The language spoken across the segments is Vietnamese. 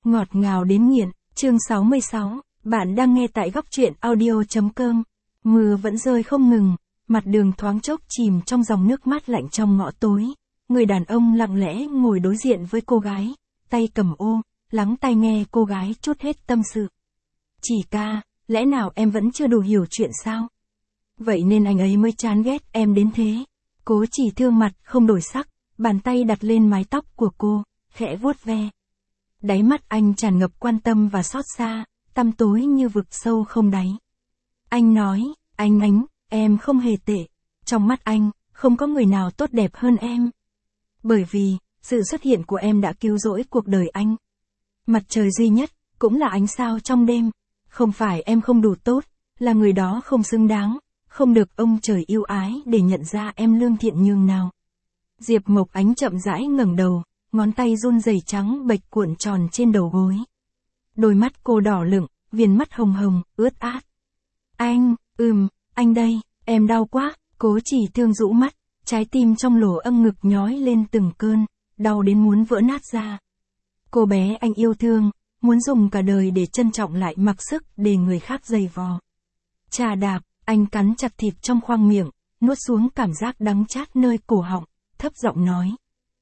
Ngọt ngào đến nghiện, chương 66, bạn đang nghe tại góc truyện audio.com. Mưa vẫn rơi không ngừng, mặt đường thoáng chốc chìm trong dòng nước mát lạnh trong ngõ tối. Người đàn ông lặng lẽ ngồi đối diện với cô gái, tay cầm ô, lắng tai nghe cô gái trút hết tâm sự. Chỉ ca, lẽ nào em vẫn chưa đủ hiểu chuyện sao? Vậy nên anh ấy mới chán ghét em đến thế. Cố Chỉ Thương mặt không đổi sắc, bàn tay đặt lên mái tóc của cô, khẽ vuốt ve. Đáy mắt anh tràn ngập quan tâm và xót xa, tăm tối như vực sâu không đáy. Anh nói, anh Ánh, em không hề tệ. Trong mắt anh, không có người nào tốt đẹp hơn em. Bởi vì, sự xuất hiện của em đã cứu rỗi cuộc đời anh. Mặt trời duy nhất, cũng là ánh sao trong đêm. Không phải em không đủ tốt, là người đó không xứng đáng, không được ông trời yêu ái để nhận ra em lương thiện nhường nào. Diệp Mộc Ánh chậm rãi ngẩng đầu, ngón tay run rẩy trắng bệch cuộn tròn trên đầu gối. Đôi mắt cô đỏ lựng, viền mắt hồng hồng, ướt át. Anh, anh đây, em đau quá. Cố Chỉ Thương rũ mắt, trái tim trong lỗ âm ngực nhói lên từng cơn, đau đến muốn vỡ nát ra. Cô bé anh yêu thương, muốn dùng cả đời để trân trọng lại mặc sức để người khác giày vò. Chà đạp, anh cắn chặt thịt trong khoang miệng, nuốt xuống cảm giác đắng chát nơi cổ họng, thấp giọng nói.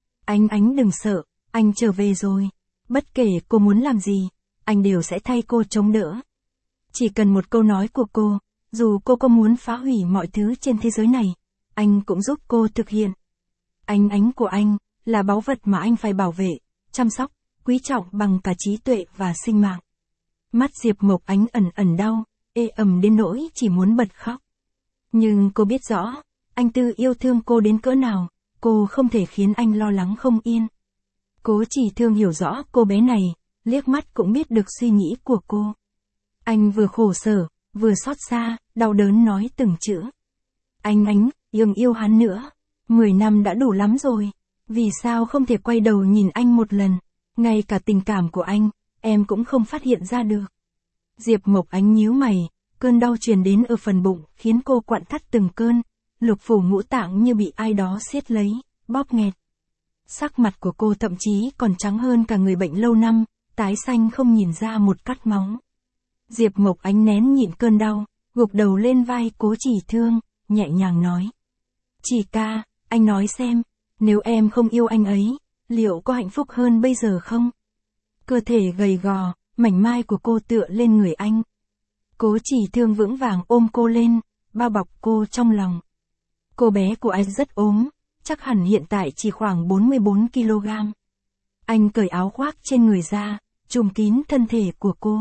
Ánh đừng sợ, anh trở về rồi. Bất kể cô muốn làm gì, anh đều sẽ thay cô chống đỡ. Chỉ cần một câu nói của cô, dù cô có muốn phá hủy mọi thứ trên thế giới này, anh cũng giúp cô thực hiện. Ánh của anh, là báu vật mà anh phải bảo vệ, chăm sóc, quý trọng bằng cả trí tuệ và sinh mạng. Mắt Diệp Mộc Ánh ẩn đau, ê ẩm đến nỗi chỉ muốn bật khóc. Nhưng cô biết rõ, anh Tư yêu thương cô đến cỡ nào, cô không thể khiến anh lo lắng không yên. Cố Chỉ Thương hiểu rõ cô bé này, liếc mắt cũng biết được suy nghĩ của cô. Anh vừa khổ sở, vừa xót xa, đau đớn nói từng chữ. Ánh, yêu hắn nữa. 10 năm đã đủ lắm rồi. Vì sao không thể quay đầu nhìn anh một lần? Ngay cả tình cảm của anh, em cũng không phát hiện ra được. Diệp Mộc Ánh nhíu mày, cơn đau truyền đến ở phần bụng khiến cô quặn thắt từng cơn, lục phủ ngũ tạng như bị ai đó siết lấy, bóp nghẹt. Sắc mặt của cô thậm chí còn trắng hơn cả người bệnh lâu năm, tái xanh không nhìn ra một cắt máu. Diệp Mộc Ánh nén nhịn cơn đau, gục đầu lên vai Cố Chỉ Thương, nhẹ nhàng nói. Chỉ ca, anh nói xem, nếu em không yêu anh ấy, liệu có hạnh phúc hơn bây giờ không? Cơ thể gầy gò, mảnh mai của cô tựa lên người anh. Cố Chỉ Thương vững vàng ôm cô lên, bao bọc cô trong lòng. Cô bé của anh rất ốm, chắc hẳn hiện tại chỉ khoảng 44 kg. Anh cởi áo khoác trên người ra, trùm kín thân thể của cô.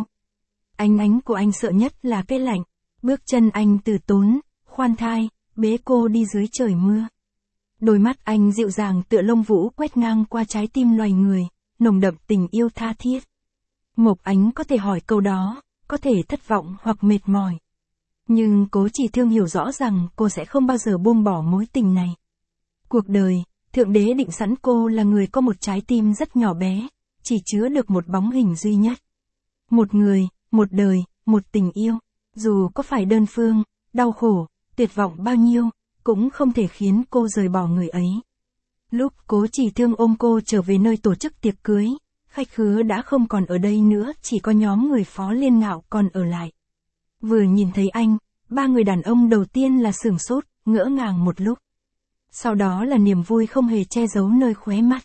Ánh của anh sợ nhất là cái lạnh, bước chân anh từ tốn, khoan thai, bế cô đi dưới trời mưa. Đôi mắt anh dịu dàng tựa lông vũ quét ngang qua trái tim loài người, nồng đậm tình yêu tha thiết. Mộc Ánh có thể hỏi câu đó, có thể thất vọng hoặc mệt mỏi. Nhưng Cố Chỉ Thương hiểu rõ rằng cô sẽ không bao giờ buông bỏ mối tình này. Cuộc đời, Thượng Đế định sẵn cô là người có một trái tim rất nhỏ bé, chỉ chứa được một bóng hình duy nhất. Một người, một đời, một tình yêu, dù có phải đơn phương, đau khổ, tuyệt vọng bao nhiêu, cũng không thể khiến cô rời bỏ người ấy. Lúc Cố Chỉ Thương ôm cô trở về nơi tổ chức tiệc cưới, khách khứa đã không còn ở đây nữa, chỉ có nhóm người Phó Liên Ngạo còn ở lại. Vừa nhìn thấy anh, ba người đàn ông đầu tiên là sửng sốt, ngỡ ngàng một lúc. Sau đó là niềm vui không hề che giấu nơi khóe mắt.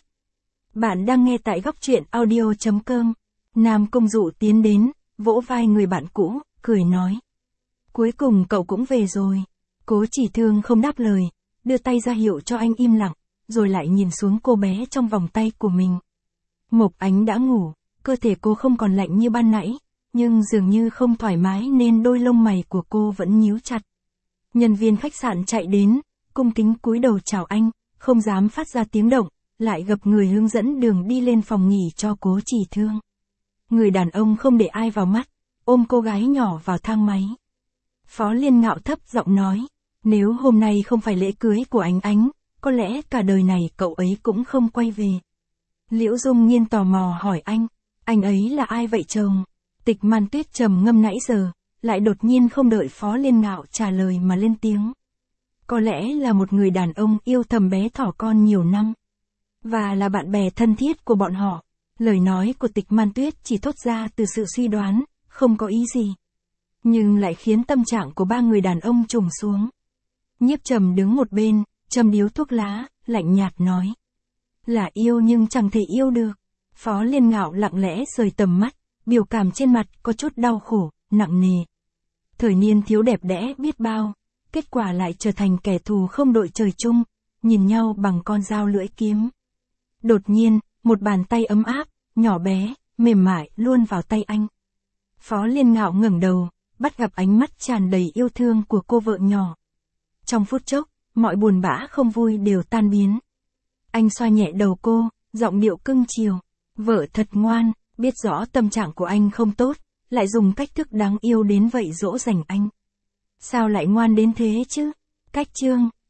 Bạn đang nghe tại góc truyện audio.com. Nam Công Dụ tiến đến, vỗ vai người bạn cũ, cười nói. Cuối cùng cậu cũng về rồi. Cố Chỉ Thương không đáp lời, đưa tay ra hiệu cho anh im lặng, rồi lại nhìn xuống cô bé trong vòng tay của mình. Mộc Ánh đã ngủ, cơ thể cô không còn lạnh như ban nãy, nhưng dường như không thoải mái nên đôi lông mày của cô vẫn nhíu chặt. Nhân viên khách sạn chạy đến, cung kính cúi đầu chào anh, không dám phát ra tiếng động, lại gặp người hướng dẫn đường đi lên phòng nghỉ cho Cố Chỉ Thương. Người đàn ông không để ai vào mắt, ôm cô gái nhỏ vào thang máy. Phó Liên Ngạo thấp giọng nói, nếu hôm nay không phải lễ cưới của Ánh, có lẽ cả đời này cậu ấy cũng không quay về. Liễu Dung Nhiên tò mò hỏi anh ấy là ai vậy chồng? Tịch Man Tuyết trầm ngâm nãy giờ, lại đột nhiên không đợi Phó Liên Ngạo trả lời mà lên tiếng. Có lẽ là một người đàn ông yêu thầm bé thỏ con nhiều năm. Và là bạn bè thân thiết của bọn họ. Lời nói của Tịch Man Tuyết chỉ thốt ra từ sự suy đoán, không có ý gì. Nhưng lại khiến tâm trạng của ba người đàn ông trùng xuống. Nhiếp Trầm đứng một bên, châm điếu thuốc lá, lạnh nhạt nói. Là yêu nhưng chẳng thể yêu được. Phó Liên Ngạo lặng lẽ rời tầm mắt, biểu cảm trên mặt có chút đau khổ, nặng nề. Thời niên thiếu đẹp đẽ biết bao, kết quả lại trở thành kẻ thù không đội trời chung, nhìn nhau bằng con dao lưỡi kiếm. Đột nhiên, một bàn tay ấm áp, nhỏ bé, mềm mại luôn vào tay anh. Phó Liên Ngạo ngẩng đầu, bắt gặp ánh mắt tràn đầy yêu thương của cô vợ nhỏ. Trong phút chốc, mọi buồn bã không vui đều tan biến. Anh xoa nhẹ đầu cô, giọng điệu cưng chiều. Vợ thật ngoan, biết rõ tâm trạng của anh không tốt, lại dùng cách thức đáng yêu đến vậy dỗ dành anh. Sao lại ngoan đến thế chứ? Cách chương